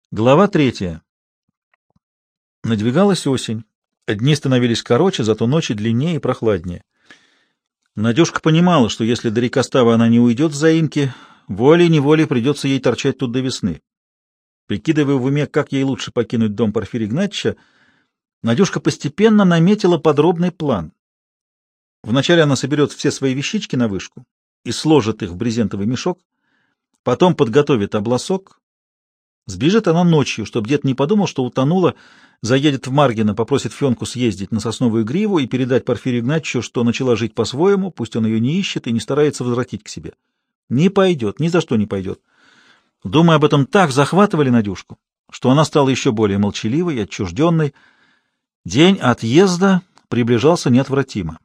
Глава 3. Надвигалась осень. Дни становились короче, зато ночи длиннее и прохладнее. Надюшка понимала, что если до рекоставы она не уйдет с заимки, волей-неволей придется ей торчать тут до весны. Прикидывая в уме, как ей лучше покинуть дом Порфирия Игнатьевича, Надюшка постепенно наметила подробный план. Вначале она соберет все свои вещички на вышку и сложит их в брезентовый мешок, потом подготовит обласок. Сбежит она ночью, чтобы дед не подумал, что утонула, заедет в Маргино, попросит Фенку съездить на сосновую гриву и передать Порфирию Игнатьевичу, что начала жить по-своему, пусть он ее не ищет и не старается возвратить к себе. Не пойдет, ни за что не пойдет. Думая об этом, так захватывали Надюшку, что она стала еще более молчаливой и отчужденной. День отъезда приближался неотвратимо.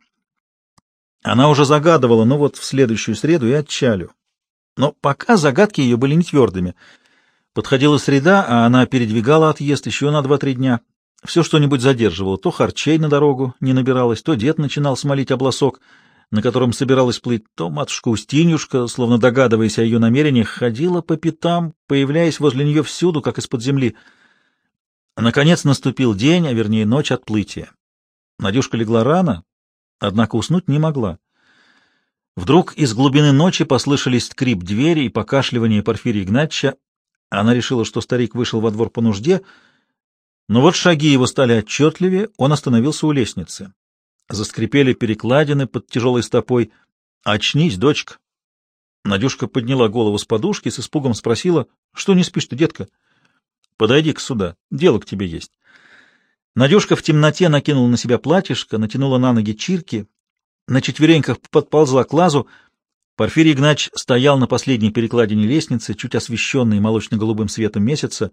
Она уже загадывала, ну вот в следующую среду и отчалю. Но пока загадки ее были не твердыми. Подходила среда, а она передвигала отъезд еще на 2-3 дня. Все что-нибудь задерживало. То харчей на дорогу не набиралось, то дед начинал смолить обласок, на котором собиралась плыть, то матушка Устиньюшка, словно догадываясь о ее намерениях, ходила по пятам, появляясь возле нее всюду, как из-под земли. Наконец наступил день, а вернее ночь отплытия. Надюшка легла рано, однако уснуть не могла. Вдруг из глубины ночи послышались скрип двери и покашливание Порфирия Игнатьевича. Она решила, что старик вышел во двор по нужде, но вот шаги его стали отчетливее, он остановился у лестницы. Заскрипели перекладины под тяжелой стопой. «Очнись, дочка!» Надюшка подняла голову с подушки и с испугом спросила: «Что не спишь ты, детка?» «Подойди-ка сюда, дело к тебе есть». Надюшка в темноте накинула на себя платьишко, натянула на ноги чирки, на четвереньках подползла к лазу. Порфирий Игнатьевич стоял на последней перекладине лестницы, чуть освещенной молочно-голубым светом месяца.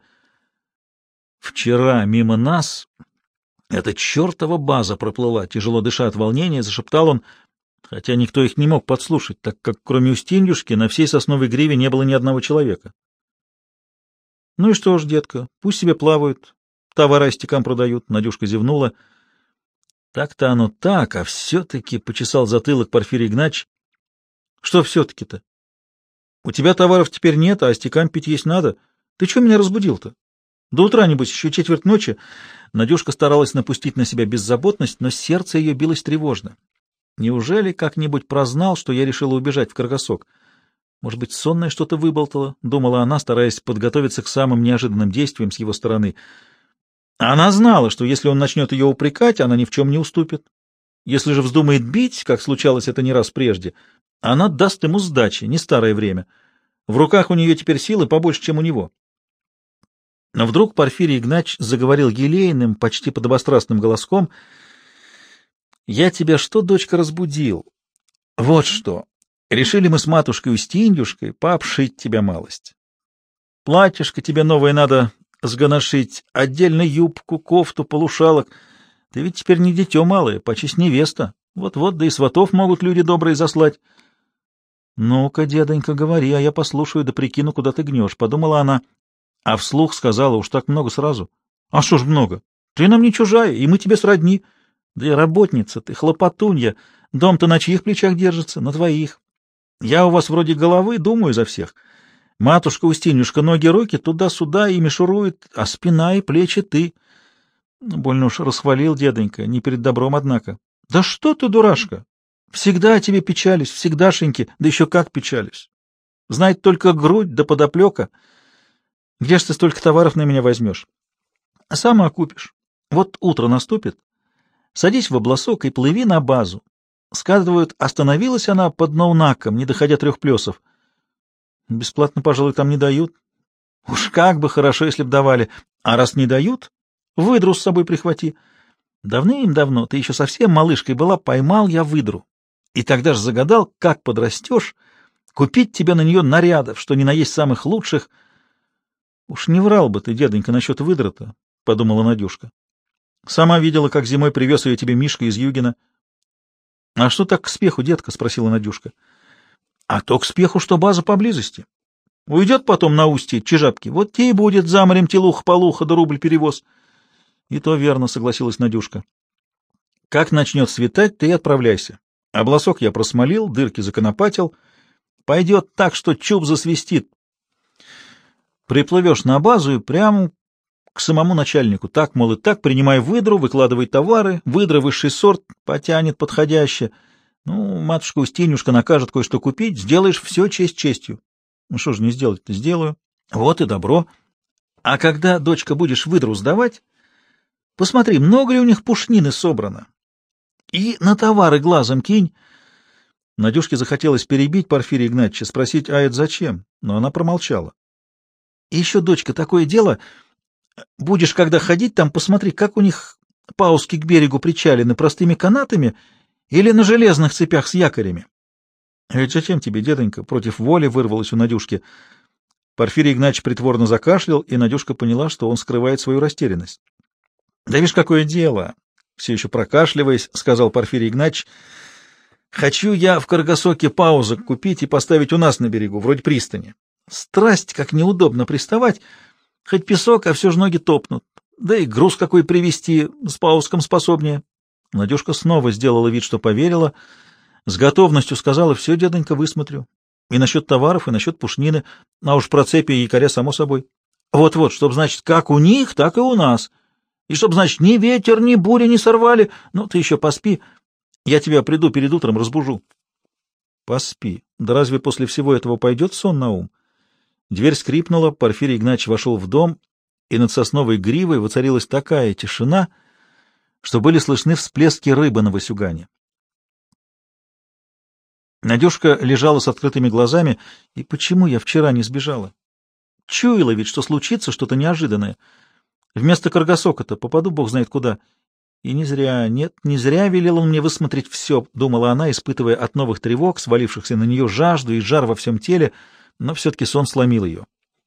«Вчера мимо нас эта чертова база проплыла», — тяжело дыша от волнения, зашептал он, хотя никто их не мог подслушать, так как кроме Устиньюшки на всей сосновой гриве не было ни одного человека. «Ну и что ж, детка, пусть себе плавают, товары остякам продают», — Надюшка зевнула. «Так-то оно так, а все-таки», — почесал затылок Порфирий Игнатьевич. «Что все-таки-то? У тебя товаров теперь нет, а остякам пить есть надо. Ты чего меня разбудил-то? До утра, небось, еще четверть ночи». Надюшка старалась напустить на себя беззаботность, но сердце ее билось тревожно. «Неужели как-нибудь прознал, что я решила убежать в Каргасок? Может быть, сонное что-то выболтало?» — думала она, стараясь подготовиться к самым неожиданным действиям с его стороны. Она знала, что если он начнет ее упрекать, она ни в чем не уступит. Если же вздумает бить, как случалось это не раз прежде, она даст ему сдачи, не старое время. В руках у нее теперь силы побольше, чем у него. Но вдруг Порфирий Игнатьевич заговорил елейным, почти подобострастным голоском: «Я тебя что, дочка, разбудил? Вот что. Решили мы с матушкой Устиньюшкой пообшить тебя малость. Платьишко тебе новое надо сгоношить, отдельно юбку, кофту, полушалок. Ты ведь теперь не дитё малое, почись невеста. Вот-вот, да и сватов могут люди добрые заслать». «Ну-ка, дедонька, говори, а я послушаю да прикину, куда ты гнешь», — подумала она, а вслух сказала: «Уж так много сразу». «А что ж много? Ты нам не чужая, и мы тебе сродни. Да и работница ты, хлопотунья, дом-то на чьих плечах держится? На твоих. Я у вас вроде головы, думаю за всех. Матушка Устинюшка ноги-руки туда-сюда и мишурует, а спина и плечи ты». Больно уж расхвалил дедонька, не перед добром, однако. «Да что ты, дурашка! Всегда о тебе печались, всегдашеньки, да еще как печались. Знает только грудь да подоплека. Где ж ты столько товаров на меня возьмешь? Сама купишь. Вот утро наступит, садись в обласок и плыви на базу. Сказывают, остановилась она под Наунаком, не доходя 3 плесов. Бесплатно, пожалуй, там не дают. Уж как бы хорошо, если б давали. А раз не дают, выдру с собой прихвати. Давным-давно, ты еще совсем малышкой была, поймал я выдру. И тогда же загадал, как подрастешь, купить тебе на нее нарядов, что ни на есть самых лучших. Уж не врал бы ты, дедонька, насчет выдра-то, — подумала Надюшка. Сама видела, как зимой привез ее тебе Мишка из Югина. — А что так к спеху, детка? — спросила Надюшка. — А то к спеху, что база поблизости. Уйдет потом на устье Чижапки, вот те и будет за морем телуха-полуха да рубль перевоз. — И то верно, — согласилась Надюшка. — Как начнет светать, ты и отправляйся. Обласок я просмолил, дырки законопатил. Пойдет так, что чуб засвистит. Приплывешь на базу и прямо к самому начальнику. Так, мол, и так, принимай выдру, выкладывай товары, выдра высший сорт, потянет подходяще. Ну, матушка Устинюшка накажет кое-что купить, сделаешь все честь честью. Ну, что же не сделать-то? Сделаю. Вот и добро. А когда, дочка, будешь выдру сдавать, посмотри, много ли у них пушнины собрано. И на товары глазом кинь. Надюшке захотелось перебить Порфирия Игнатьевича, спросить, а это зачем? Но она промолчала. И еще, дочка, такое дело, будешь, когда ходить там, посмотри, как у них пауски к берегу причалены, простыми канатами или на железных цепях с якорями. — Это зачем тебе, дедонька? — против воли вырвалось у Надюшки. Порфирий Игнатьевич притворно закашлял, и Надюшка поняла, что он скрывает свою растерянность. — Да видишь, какое дело! — все еще прокашливаясь, сказал Порфирий Игнатьевич. — Хочу я в Каргасоке паузок купить и поставить у нас на берегу, вроде пристани. Страсть, как неудобно приставать, хоть песок, а все же ноги топнут. Да и груз какой привезти с пауском способнее. Надюшка снова сделала вид, что поверила, с готовностью сказала: все, дедонька, высмотрю. И насчет товаров, и насчет пушнины, а уж про цепи и якоря, само собой. Вот-вот, чтоб, значит, как у них, так и у нас. И чтоб, значит, ни ветер, ни буря не сорвали. Ну, ты еще поспи. Я тебя приду перед утром, разбужу. Поспи. Да разве после всего этого пойдет сон на ум? Дверь скрипнула, Порфирий Игнатьевич вошел в дом, и над сосновой гривой воцарилась такая тишина, что были слышны всплески рыбы на Васюгане. Надюшка лежала с открытыми глазами. И почему я вчера не сбежала? Чуяла ведь, что случится что-то неожиданное. Вместо Каргасока-то попаду бог знает куда. И не зря, нет, не зря велел он мне высмотреть все, думала она, испытывая от новых тревог, свалившихся на нее, жажду и жар во всем теле, но все-таки сон сломил ее.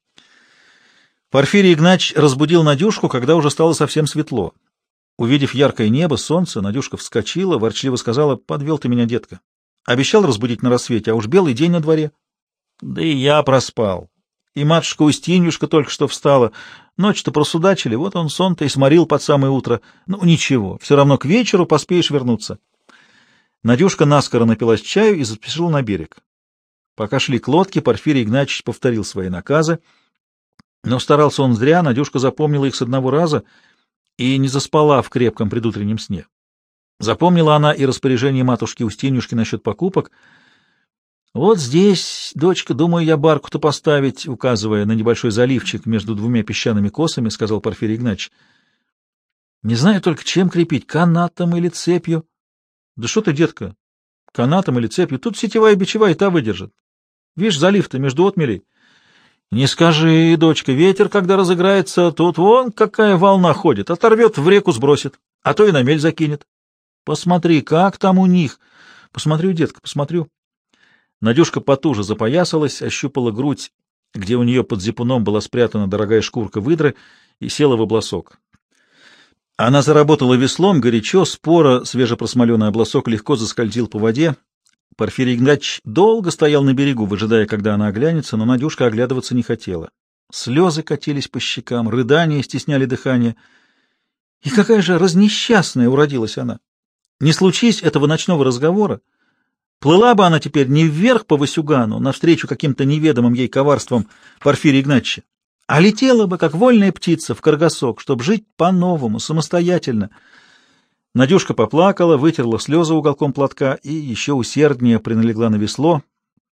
Порфирий Игнатьевич разбудил Надюшку, когда уже стало совсем светло. Увидев яркое небо, солнце, Надюшка вскочила, ворчливо сказала: «Подвел ты меня, детка. Обещал разбудить на рассвете, а уж белый день на дворе». «Да и я проспал. И матушка Устиньюшка только что встала. Ночь-то просудачили, вот он сон-то и сморил под самое утро. Ну, ничего, все равно к вечеру поспеешь вернуться». Надюшка наскоро напилась чаю и заспешила на берег. Пока шли к лодке, Порфирий Игнатьевич повторил свои наказы, но старался он зря, Надюшка запомнила их с одного раза и не заспала в крепком предутреннем сне. Запомнила она и распоряжение матушки Устиньюшки насчет покупок. «Вот здесь, дочка, думаю я барку-то поставить», указывая на небольшой заливчик между двумя песчаными косами, сказал Порфирий Игнатьевич. «Не знаю только, чем крепить, канатом или цепью». «Да что ты, детка, канатом или цепью? Тут сетевая бичевая, и та выдержит. Видишь, залив-то между отмелей». «Не скажи, дочка, ветер, когда разыграется, тут вон какая волна ходит, оторвет, в реку сбросит, а то и на мель закинет. Посмотри, как там у них». «Посмотрю, детка, посмотрю». Надюшка потуже запоясалась, ощупала грудь, где у нее под зипуном была спрятана дорогая шкурка выдры, и села в обласок. Она заработала веслом горячо, споро свежепросмоленный обласок легко заскользил по воде. Порфирий Игнатьевич долго стоял на берегу, выжидая, когда она оглянется, но Надюшка оглядываться не хотела. Слезы катились по щекам, рыдания стесняли дыхание. И какая же разнесчастная уродилась она! Не случись этого ночного разговора, плыла бы она теперь не вверх по Васюгану, навстречу каким-то неведомым ей коварствам Порфирия Игнатьевича, а летела бы, как вольная птица, в Каргасок, чтобы жить по-новому, самостоятельно. Надюшка поплакала, вытерла слезы уголком платка и еще усерднее приналегла на весло.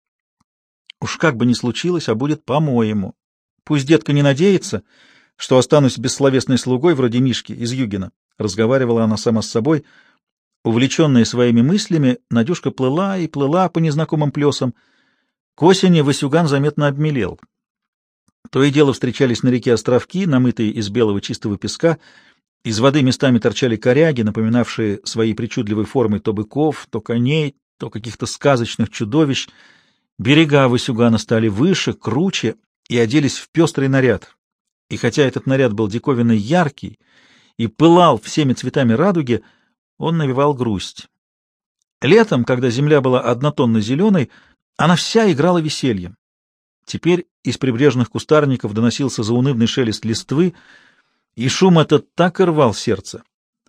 Уж как бы ни случилось, а будет по-моему. Пусть детка не надеется, что останусь бессловесной слугой вроде Мишки из Югина, — разговаривала она сама с собой. Увлеченная своими мыслями, Надюшка плыла и плыла по незнакомым плесам. К осени Васюган заметно обмелел. То и дело встречались на реке островки, намытые из белого чистого песка. Из воды местами торчали коряги, напоминавшие своей причудливой формой то быков, то коней, то каких-то сказочных чудовищ. Берега Васюгана стали выше, круче и оделись в пестрый наряд. И хотя этот наряд был диковинно яркий и пылал всеми цветами радуги, он навевал грусть. Летом, когда земля была однотонно-зеленой, она вся играла весельем. Теперь из прибрежных кустарников доносился заунывный шелест листвы, и шум этот так и рвал сердце.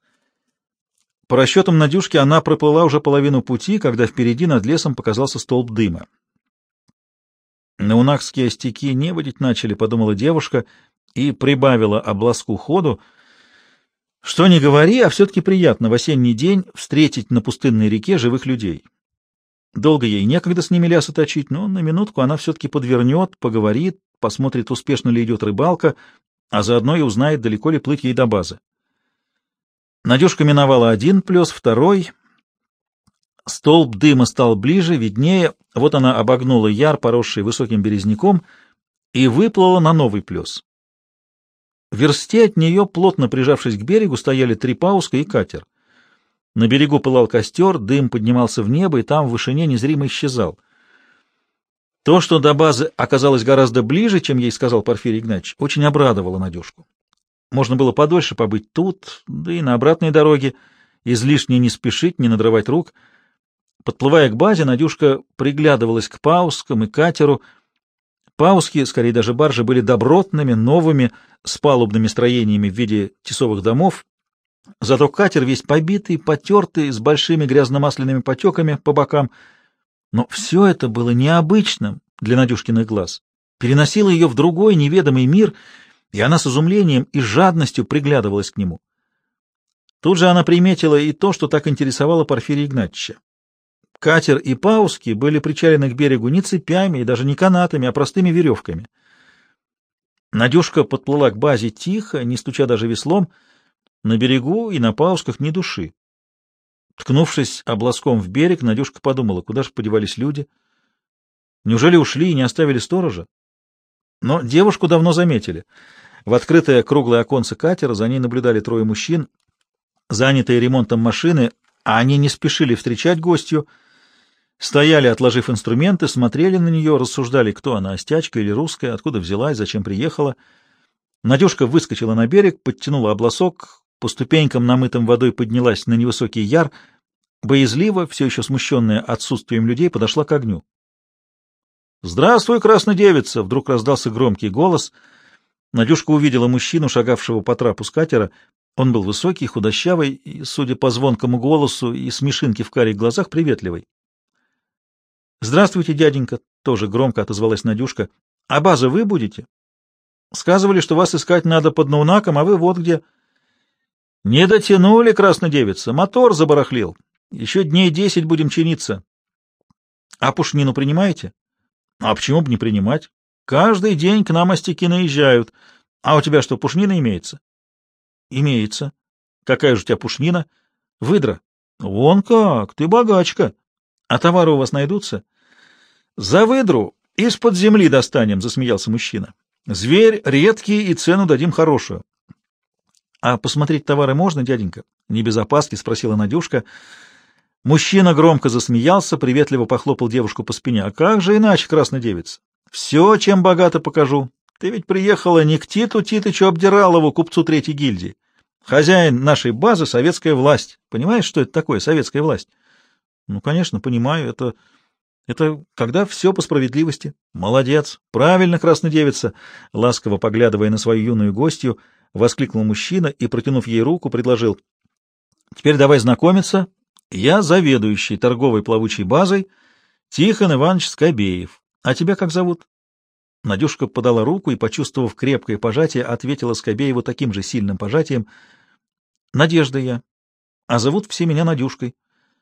По расчетам Надюшки, она проплыла уже половину пути, когда впереди над лесом показался столб дыма. Наунакские остяки небодить начали, — подумала девушка и прибавила обласку ходу. Что ни говори, а все-таки приятно в осенний день встретить на пустынной реке живых людей. Долго ей некогда с ними лясы точить, но на минутку она все-таки подвернет, поговорит, посмотрит, успешно ли идет рыбалка, а заодно и узнает, далеко ли плыть ей до базы. Надюшка миновала один плес, второй. Столб дыма стал ближе, виднее. Вот она обогнула яр, поросший высоким березняком, и выплыла на новый плес. В версте от нее, плотно прижавшись к берегу, стояли 3 пауска и катер. На берегу пылал костер, дым поднимался в небо, и там в вышине незримо исчезал. То, что до базы оказалось гораздо ближе, чем ей сказал Порфирий Игнатьевич, очень обрадовало Надюшку. Можно было подольше побыть тут, да и на обратной дороге, излишне не спешить, не надрывать рук. Подплывая к базе, Надюшка приглядывалась к паускам и катеру. Пауски, скорее даже баржи, были добротными, новыми, с палубными строениями в виде тесовых домов. Зато катер весь побитый, потертый, с большими грязно-масляными потеками по бокам. Но все это было необычным для Надюшкиных глаз. Переносило ее в другой неведомый мир, и она с изумлением и жадностью приглядывалась к нему. Тут же она приметила и то, что так интересовало Порфирия Игнатьевича. Катер и пауски были причалены к берегу не цепями и даже не канатами, а простыми веревками. Надюшка подплыла к базе тихо, не стуча даже веслом. На берегу и на паусках ни души. Ткнувшись облаком в берег, Надюшка подумала, куда же подевались люди. Неужели ушли и не оставили сторожа? Но девушку давно заметили. В открытое круглое оконце катера за ней наблюдали 3 мужчин, занятые ремонтом машины, а они не спешили встречать гостью, стояли, отложив инструменты, смотрели на нее, рассуждали, кто она, остячка или русская, откуда взялась, зачем приехала. Надюшка выскочила на берег, подтянула обласок, по ступенькам, намытым водой, поднялась на невысокий яр, боязливо, все еще смущенная отсутствием людей, подошла к огню. «Здравствуй, краснодевица!» — вдруг раздался громкий голос. Надюшка увидела мужчину, шагавшего по трапу с катера. Он был высокий, худощавый и, судя по звонкому голосу и смешинке в карих глазах, приветливый. «Здравствуйте, дяденька!» — тоже громко отозвалась Надюшка. «А база вы будете? Сказывали, что вас искать надо под Наунаком, а вы вот где». «Не дотянули, краснодевица, мотор забарахлил. Еще дней 10 будем чиниться». «А пушнину принимаете?» «А почему бы не принимать? Каждый день к нам остяки наезжают. А у тебя что, пушнина имеется?» «Имеется». «Какая же у тебя пушнина?» «Выдра». «Вон как, ты богачка. А товары у вас найдутся?» «За выдру из-под земли достанем», — засмеялся мужчина. «Зверь редкий и цену дадим хорошую». «А посмотреть товары можно, дяденька?» — не без опаски спросила Надюшка. Мужчина громко засмеялся, приветливо похлопал девушку по спине. «А как же иначе, краснодевица? Все, чем богато покажу. Ты ведь приехала не к Титу Титычу Обдиралову, купцу 3-й гильдии. Хозяин нашей базы — советская власть. Понимаешь, что это такое, советская власть?» «Ну, конечно, понимаю. Это когда все по справедливости». «Молодец. Правильно, краснодевица», — ласково поглядывая на свою юную гостью, воскликнул мужчина и, протянув ей руку, предложил: «Теперь давай знакомиться. Я заведующий торговой плавучей базой Тихон Иванович Скобеев. А тебя как зовут?» Надюшка подала руку и, почувствовав крепкое пожатие, ответила Скобееву таким же сильным пожатием: «Надежда я. А зовут все меня Надюшкой».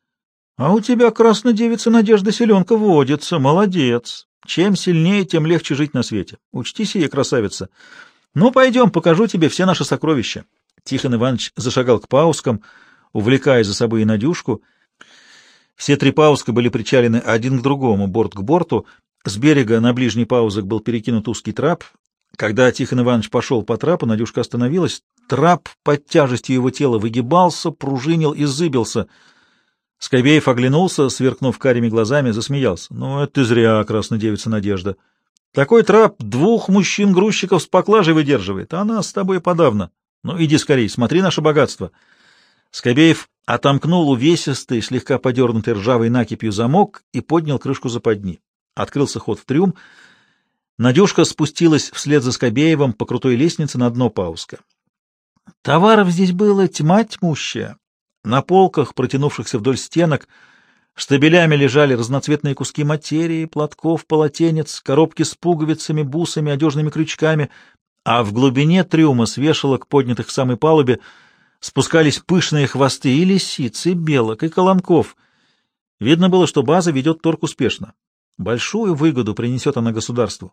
«А у тебя, краснодевица, Надежда селенка водится. Молодец. Чем сильнее, тем легче жить на свете. Учти сие, красавица. Ну, пойдем, покажу тебе все наши сокровища». Тихон Иванович зашагал к паускам, увлекая за собой и Надюшку. Все 3 пауска были причалены один к другому, борт к борту. С берега на ближний паузок был перекинут узкий трап. Когда Тихон Иванович пошел по трапу, Надюшка остановилась. Трап под тяжестью его тела выгибался, пружинил и зыбился. Скобеев оглянулся, сверкнув карими глазами, засмеялся. «Ну, это ты зря, краснодевица Надежда. Такой трап 2 мужчин-грузчиков с поклажей выдерживает, а нас с тобой подавно. Ну, иди скорей, смотри наше богатство». Скобеев отомкнул увесистый, слегка подернутый ржавой накипью замок и поднял крышку западни. Открылся ход в трюм. Надюшка спустилась вслед за Скобеевым по крутой лестнице на дно пауска. Товаров здесь было тьма тьмущая. На полках, протянувшихся вдоль стенок, Штабелями лежали разноцветные куски материи, платков, полотенец, коробки с пуговицами, бусами, одежными крючками, а в глубине трюма с вешалок, поднятых к самой палубе, спускались пышные хвосты и лисиц, и белок, и колонков. Видно было, что база ведет торг успешно. Большую выгоду принесет она государству.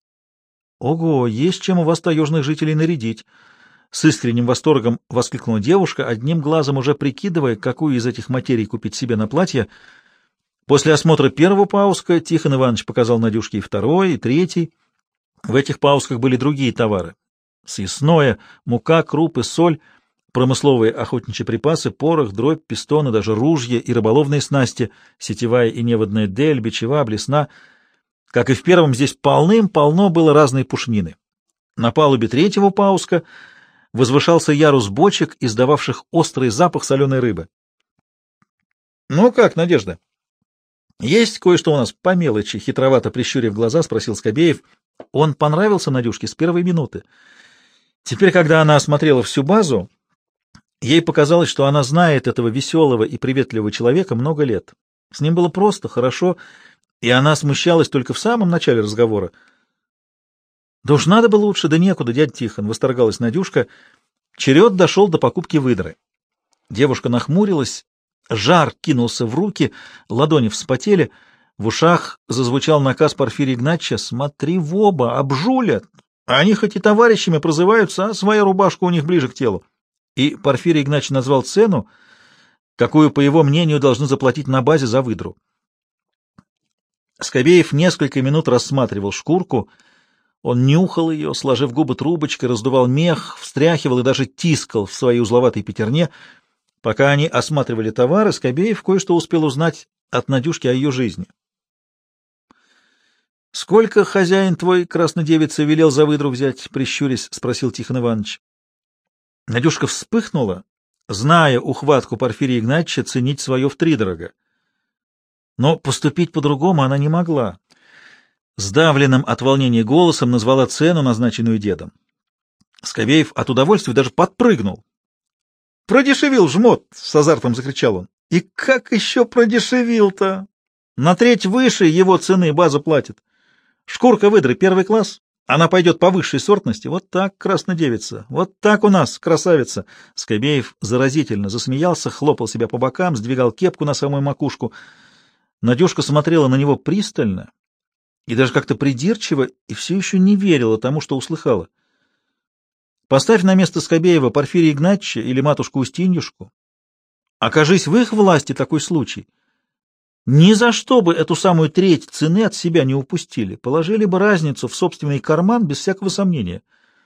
«Ого, есть чем у вас таежных жителей нарядить!» С искренним восторгом воскликнула девушка, одним глазом уже прикидывая, какую из этих материй купить себе на платье. После осмотра первого пауска Тихон Иванович показал Надюшке и второй, и третий. В этих паусках были другие товары. Съестное, мука, крупы, соль, промысловые охотничьи припасы, порох, дробь, пистоны, даже ружья и рыболовные снасти, сетевая и неводная дель, бичева, блесна. Как и в первом, здесь полным-полно было разной пушнины. На палубе третьего пауска возвышался ярус бочек, издававших острый запах соленой рыбы. — Ну как, Надежда? — Есть кое-что у нас по мелочи, — хитровато прищурив глаза, спросил Скобеев. Он понравился Надюшке с первой минуты. Теперь, когда она осмотрела всю базу, ей показалось, что она знает этого веселого и приветливого человека много лет. С ним было просто, хорошо, и она смущалась только в самом начале разговора. — Да уж надо бы лучше, да некуда, дядя Тихон, — восторгалась Надюшка. Черед дошел до покупки выдры. Девушка нахмурилась, жар кинулся в руки, ладони вспотели, в ушах зазвучал наказ Порфирия Игнатьевича: «Смотри в оба, обжулят! Они хоть и товарищами прозываются, а своя рубашка у них ближе к телу». И Порфирий Игнатьевич назвал цену, какую, по его мнению, должны заплатить на базе за выдру. Скобеев несколько минут рассматривал шкурку. Он нюхал ее, сложив губы трубочкой, раздувал мех, встряхивал и даже тискал в своей узловатой пятерне. Пока они осматривали товары, Скобеев кое-что успел узнать от Надюшки о ее жизни. — Сколько хозяин твой, краснодевица, велел за выдру взять? — прищурясь, спросил Тихон Иванович. Надюшка вспыхнула, зная ухватку Порфирия Игнатьевича ценить свое втридорога. Но поступить по-другому она не могла. Сдавленным от волнения голосом назвала цену, назначенную дедом. Скобеев от удовольствия даже подпрыгнул. «Продешевил, жмот!» — с азартом закричал он. «И как еще продешевил-то? На треть выше его цены база платит. Шкурка выдры первый класс, она пойдет по высшей сортности. Вот так, краснодевица, вот так у нас, красавица!» Скобеев заразительно засмеялся, хлопал себя по бокам, сдвигал кепку на самую макушку. Надюшка смотрела на него пристально и даже как-то придирчиво, и все еще не верила тому, что услыхала. Поставь на место Скобеева Порфирия Игнатьевича или матушку Устиньюшку. Окажись в их власти такой случай. Ни за что бы эту самую треть цены от себя не упустили, положили бы разницу в собственный карман без всякого сомнения.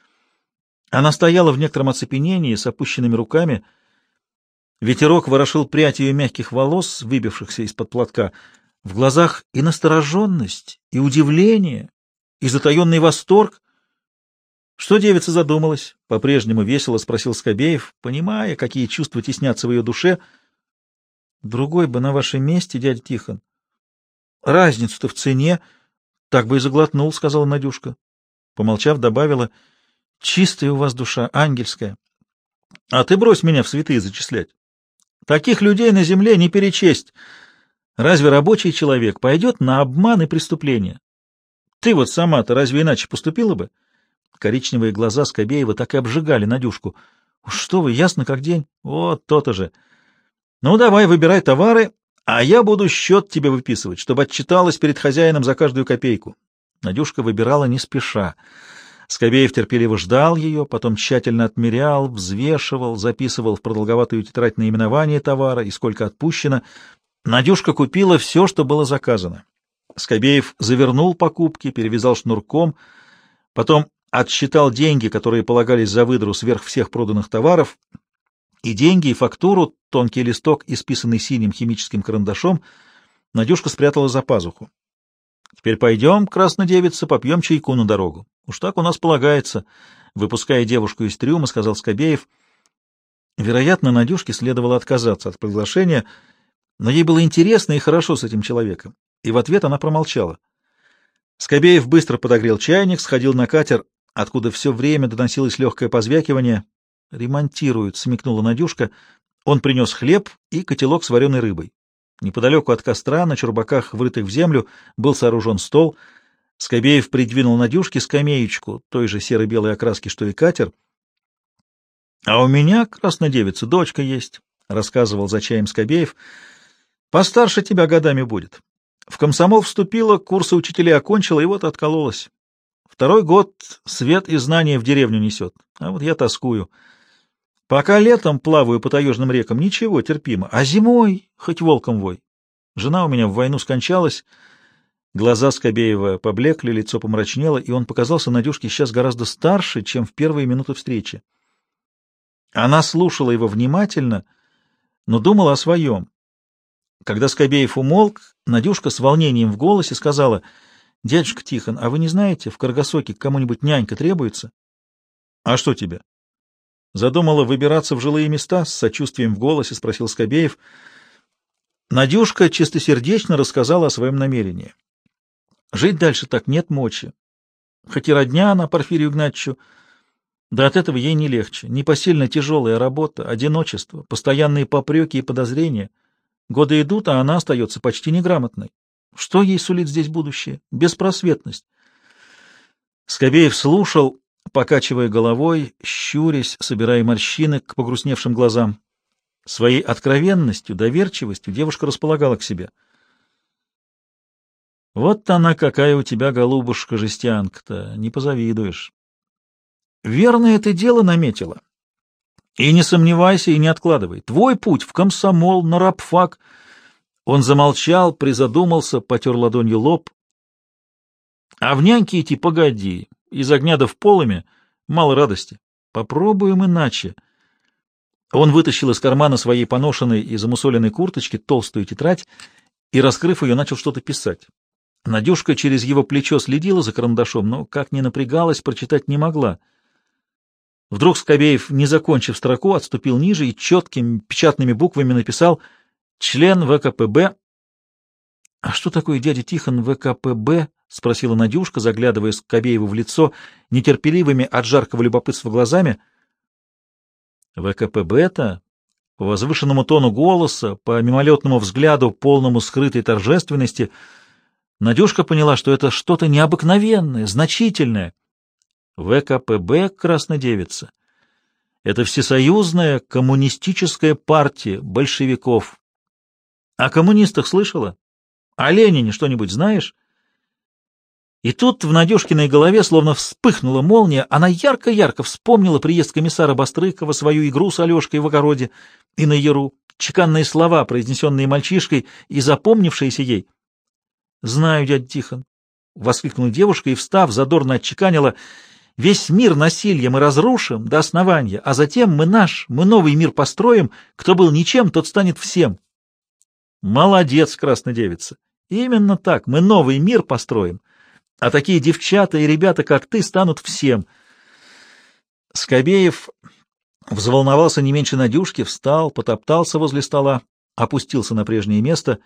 Она стояла в некотором оцепенении, с опущенными руками. Ветерок ворошил прядь ее мягких волос, выбившихся из-под платка. В глазах и настороженность, и удивление, и затаенный восторг. — Что девица задумалась? — по-прежнему весело спросил Скобеев, понимая, какие чувства теснятся в ее душе. — Другой бы на вашем месте, дядя Тихон. — Разницу-то в цене так бы и заглотнул, — сказала Надюшка. Помолчав, добавила: — чистая у вас душа, ангельская. — А ты брось меня в святые зачислять. Таких людей на земле не перечесть. Разве рабочий человек пойдет на обман и преступление? Ты вот сама-то разве иначе поступила бы? Коричневые глаза Скобеева так и обжигали Надюшку. — Что вы, ясно как день? Вот то-то же. Ну, давай, выбирай товары, а я буду счет тебе выписывать, чтобы отчиталась перед хозяином за каждую копейку. Надюшка выбирала не спеша. Скобеев терпеливо ждал ее, потом тщательно отмерял, взвешивал, записывал в продолговатую тетрадь наименование товара и сколько отпущено. Надюшка купила все, что было заказано. Скобеев завернул покупки, перевязал шнурком, потом отсчитал деньги, которые полагались за выдру сверх всех проданных товаров, и деньги, и фактуру, тонкий листок, исписанный синим химическим карандашом, Надюшка спрятала за пазуху. — Теперь пойдем, краснодевица, попьем чайку на дорогу. Уж так у нас полагается, — выпуская девушку из трюма, сказал Скобеев. Вероятно, Надюшке следовало отказаться от приглашения, но ей было интересно и хорошо с этим человеком, и в ответ она промолчала. Скобеев быстро подогрел чайник, сходил на катер, откуда все время доносилось легкое позвякивание. «Ремонтируют», — смекнула Надюшка. Он принес хлеб и котелок с вареной рыбой. Неподалеку от костра, на чурбаках, врытых в землю, был сооружен стол. Скобеев придвинул Надюшке скамеечку той же серо-белой окраски, что и катер. — А у меня, краснодевица, дочка есть, — рассказывал за чаем Скобеев. — Постарше тебя годами будет. В комсомол вступила, курсы учителей окончила, и вот откололась. 2-й год свет и знания в деревню несет, а вот я тоскую. Пока летом плаваю по таежным рекам, ничего, терпимо, а зимой хоть волком вой. Жена у меня в войну скончалась. Глаза Скобеева поблекли, лицо помрачнело, и он показался Надюшке сейчас гораздо старше, чем в первые минуты встречи. Она слушала его внимательно, но думала о своем. Когда Скобеев умолк, Надюшка с волнением в голосе сказала: — Дядюшка Тихон, а вы не знаете, в Каргасоке кому-нибудь нянька требуется? — А что тебе? — Задумала выбираться в жилые места? — с сочувствием в голосе спросил Скобеев. Надюшка чистосердечно рассказала о своем намерении. Жить дальше так нет мочи. Хоть и родня она Порфирию Игнатьевичу, да от этого ей не легче. Непосильно тяжелая работа, одиночество, постоянные попреки и подозрения. Годы идут, а она остается почти неграмотной. Что ей сулит здесь будущее? Беспросветность. Скобеев слушал, покачивая головой, щурясь, собирая морщины к погрустневшим глазам. Своей откровенностью, доверчивостью девушка располагала к себе. Вот она какая у тебя, голубушка, жестянка-то, не позавидуешь. Верное ты дело наметила. И не сомневайся, и не откладывай. Твой путь в комсомол, на рабфак. Он замолчал, призадумался, потер ладонью лоб. А в няньки идти погоди. Из огня да в полыми мало радости. Попробуем иначе. Он вытащил из кармана своей поношенной и замусоленной курточки толстую тетрадь и, раскрыв ее, начал что-то писать. Надюшка через его плечо следила за карандашом, но, как ни напрягалась, прочитать не могла. Вдруг Скобеев, не закончив строку, отступил ниже и четкими печатными буквами написал «Член ВКПБ». — А что такое, дядя Тихон, ВКПБ? — спросила Надюшка, заглядывая Скобееву в лицо нетерпеливыми от жаркого любопытства глазами. ВКПБ-то, по возвышенному тону голоса, по мимолетному взгляду, полному скрытой торжественности, Надюшка поняла, что это что-то необыкновенное, значительное. ВКПБ, краснодевица, это всесоюзная коммунистическая партия большевиков. О коммунистах слышала? О Ленине что-нибудь знаешь? И тут в Надюшкиной голове словно вспыхнула молния, она ярко-ярко вспомнила приезд комиссара Бастрыкова, свою игру с Алешкой в огороде и на яру, чеканные слова, произнесенные мальчишкой и запомнившиеся ей. — Знаю, дядя Тихон, — воскликнула девушка и, встав, задорно отчеканила: — весь мир насильем мы разрушим до основания, а затем мы новый мир построим, кто был ничем, тот станет всем. — Молодец, краснодевица! Именно так, мы новый мир построим, а такие девчата и ребята, как ты, станут всем. Скобеев взволновался не меньше Надюшки, встал, потоптался возле стола, опустился на прежнее место.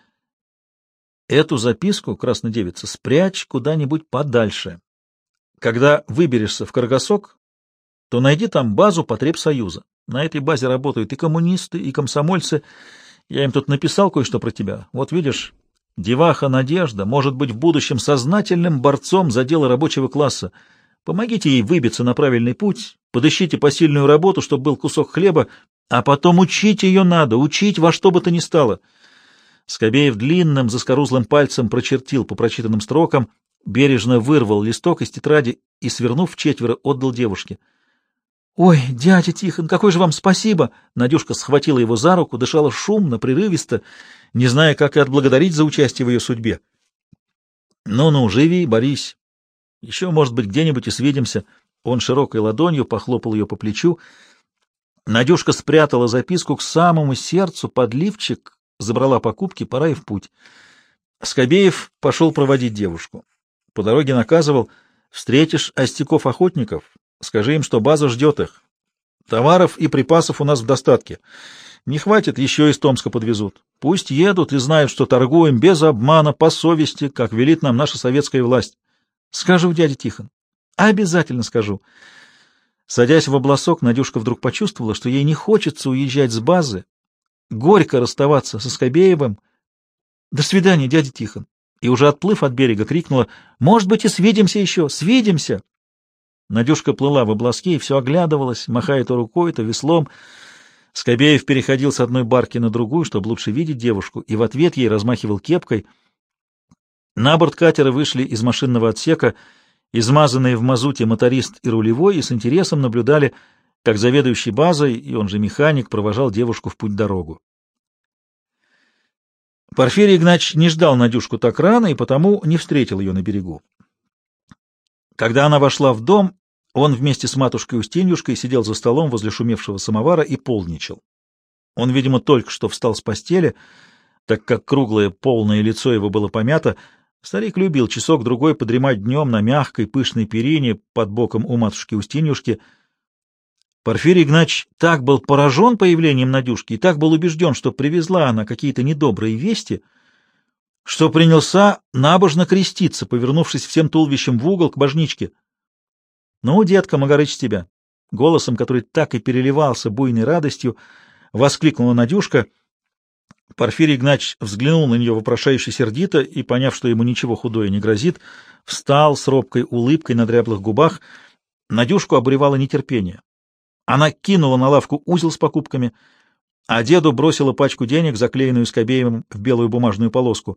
Эту записку, краснодевица, спрячь куда-нибудь подальше. Когда выберешься в Каргасок, то найди там базу потребсоюза. На этой базе работают и коммунисты, и комсомольцы. Я им тут написал кое-что про тебя. Вот видишь, деваха Надежда может быть в будущем сознательным борцом за дело рабочего класса. Помогите ей выбиться на правильный путь, подыщите посильную работу, чтобы был кусок хлеба, а потом учить ее надо, учить во что бы то ни стало. Скобеев длинным заскорузлым пальцем прочертил по прочитанным строкам, бережно вырвал листок из тетради и, свернув вчетверо, отдал девушке. — Ой, дядя Тихон, какое же вам спасибо! Надюшка схватила его за руку, дышала шумно, прерывисто, не зная, как и отблагодарить за участие в ее судьбе. — Ну-ну, живи, борись. Еще, может быть, где-нибудь и свидимся. Он широкой ладонью похлопал ее по плечу. Надюшка спрятала записку к самому сердцу под лифчик, забрала покупки, пора и в путь. Скобеев пошел проводить девушку. По дороге наказывал: встретишь остяков-охотников, скажи им, что база ждет их. Товаров и припасов у нас в достатке. Не хватит, еще из Томска подвезут. Пусть едут и знают, что торгуем без обмана, по совести, как велит нам наша советская власть. Скажу, дядя Тихон. Обязательно скажу. Садясь в обласок, Надюшка вдруг почувствовала, что ей не хочется уезжать с базы, горько расставаться со Скобеевым, До свидания, дядя Тихон. И уже отплыв от берега, крикнула: может быть, и свидимся еще, свидимся. Надюшка плыла в обласке и все оглядывалась, махая то рукой, то веслом. Скобеев переходил с одной барки на другую, чтобы лучше видеть девушку, и в ответ ей размахивал кепкой. На борт катера вышли из машинного отсека измазанные в мазуте моторист и рулевой, и с интересом наблюдали, как заведующий базой, и он же механик, провожал девушку в путь-дорогу. Порфирий Игнатьевич не ждал Надюшку так рано и потому не встретил ее на берегу. Когда она вошла в дом, он вместе с матушкой Устиньюшкой сидел за столом возле шумевшего самовара и полничал. Он, видимо, только что встал с постели, так как круглое полное лицо его было помято. Старик любил часок-другой подремать днем на мягкой пышной перине под боком у матушки Устиньюшки. Порфирий Игнатьевич так был поражен появлением Надюшки и так был убежден, что привезла она какие-то недобрые вести, что принялся набожно креститься, повернувшись всем туловищем в угол к божничке. — Ну, детка, Магарыч тебя! — голосом, который так и переливался буйной радостью, воскликнула Надюшка. Порфирий Игнатьевич взглянул на нее вопрошающе сердито и, поняв, что ему ничего худое не грозит, встал с робкой улыбкой на дряблых губах. Надюшку обуревало нетерпение. Она кинула на лавку узел с покупками, а деду бросила пачку денег, заклеенную Скобеевым в белую бумажную полоску.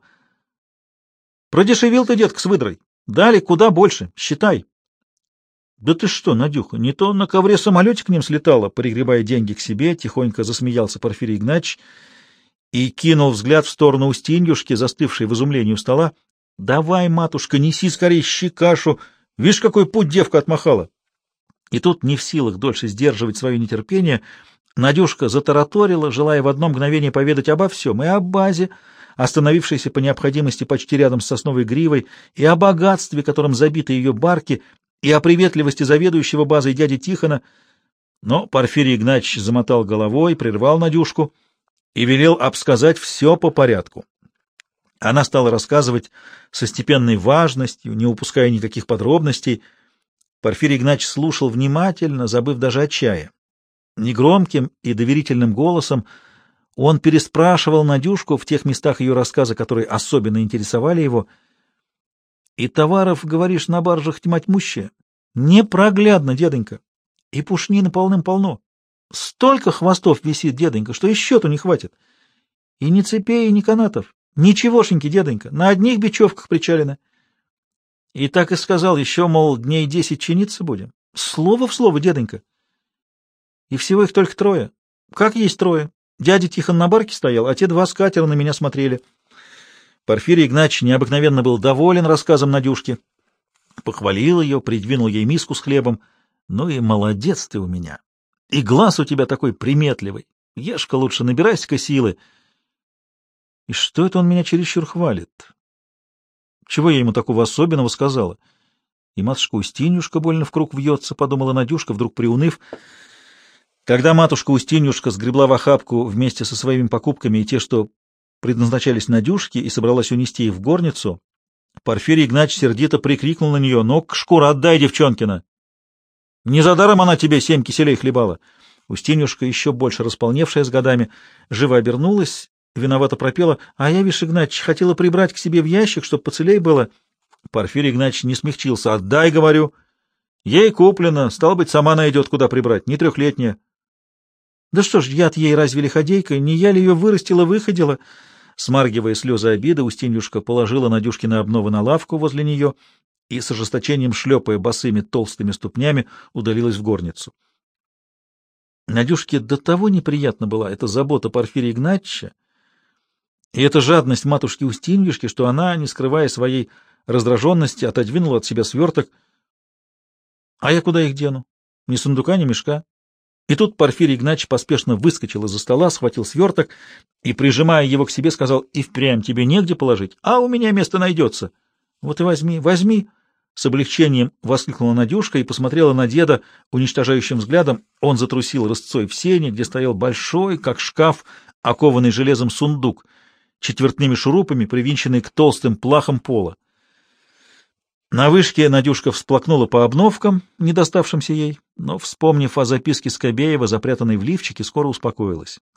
— Продешевил ты, детка, с выдрой. Дали куда больше. Считай. — Да ты что, Надюха, не то на ковре самолете к ним слетала, пригребая деньги к себе, тихонько засмеялся Порфирий Игнатьевич и кинул взгляд в сторону Устиньюшки, застывшей в изумлении у стола. — Давай, матушка, неси скорее щекашу. Видишь, какой путь девка отмахала. И тут, не в силах дольше сдерживать свое нетерпение, Надюшка затараторила, желая в одно мгновение поведать обо всем, и о базе, остановившейся по необходимости почти рядом с сосновой гривой, и о богатстве, которым забиты ее барки, и о приветливости заведующего базой дяди Тихона. Но Порфирий Игнатьевич замотал головой, прервал Надюшку и велел обсказать все по порядку. Она стала рассказывать со степенной важностью, не упуская никаких подробностей. Порфирий Игнатьевич слушал внимательно, забыв даже о чае. Негромким и доверительным голосом он переспрашивал Надюшку в тех местах ее рассказа, которые особенно интересовали его. «И товаров, говоришь, на баржах тьма тьмущая? Непроглядно, дедонька. И пушнины полным-полно. Столько хвостов висит, дедонька, что и счету не хватит. И ни цепей, ни канатов. Ничегошеньки, дедонька, на одних бечевках причалено. И так и сказал, еще, мол, дней 10 чиниться будем. Слово в слово, дедонька. И всего их только 3. Как есть 3. Дядя Тихон на барке стоял, а те 2 с катера на меня смотрели». Порфирий Игнатьевич необыкновенно был доволен рассказом Надюшки. Похвалил ее, придвинул ей миску с хлебом. «Ну и молодец ты у меня. И глаз у тебя такой приметливый. Ешь-ка лучше, набирайся-ка силы». И что это он меня чересчур хвалит? Чего я ему такого особенного сказала? И матушка Устиньюшка больно в круг вьется, — подумала Надюшка, вдруг приуныв. Когда матушка Устиньюшка сгребла в охапку вместе со своими покупками и те, что предназначались Надюшке, и собралась унести их в горницу, Порфирий Игнатьевич сердито прикрикнул на нее: «Ну-ка, шкура, отдай, девчонкина! Не за даром она тебе 7 киселей хлебала!» Устиньюшка, еще больше располневшая с годами, живо обернулась, виновато пропела: «А я, вишь, Игнатьич, хотела прибрать к себе в ящик, чтоб поцелей было». Порфирий Игнатьич не смягчился: «Отдай, говорю! Ей куплено, стало быть, сама найдет, куда прибрать, не 3-летняя». «Да что ж, я-то ей разве лиходейка? Не я ли ее вырастила-выходила?» Смаргивая слезы обиды, Устиньюшка положила Надюшкины обновы на лавку возле нее и с ожесточением, шлепая босыми толстыми ступнями, удалилась в горницу. Надюшке до того неприятна была эта забота Порфирия Игнатьевича и эта жадность матушки Устиньюшки, что она, не скрывая своей раздраженности, отодвинула от себя сверток. «А я куда их дену? Ни сундука, ни мешка». И тут Порфирий Игнатьевич поспешно выскочил из-за стола, схватил сверток и, прижимая его к себе, сказал: «И впрямь тебе негде положить, а у меня место найдется. Вот и возьми, возьми!» С облегчением воскликнула Надюшка и посмотрела на деда уничтожающим взглядом. Он затрусил рысцой в сене, где стоял большой, как шкаф, окованный железом сундук, четвертными шурупами, привинченный к толстым плахам пола. На вышке Надюшка всплакнула по обновкам, не доставшимся ей, но, вспомнив о записке Скобеева, запрятанной в лифчике, скоро успокоилась.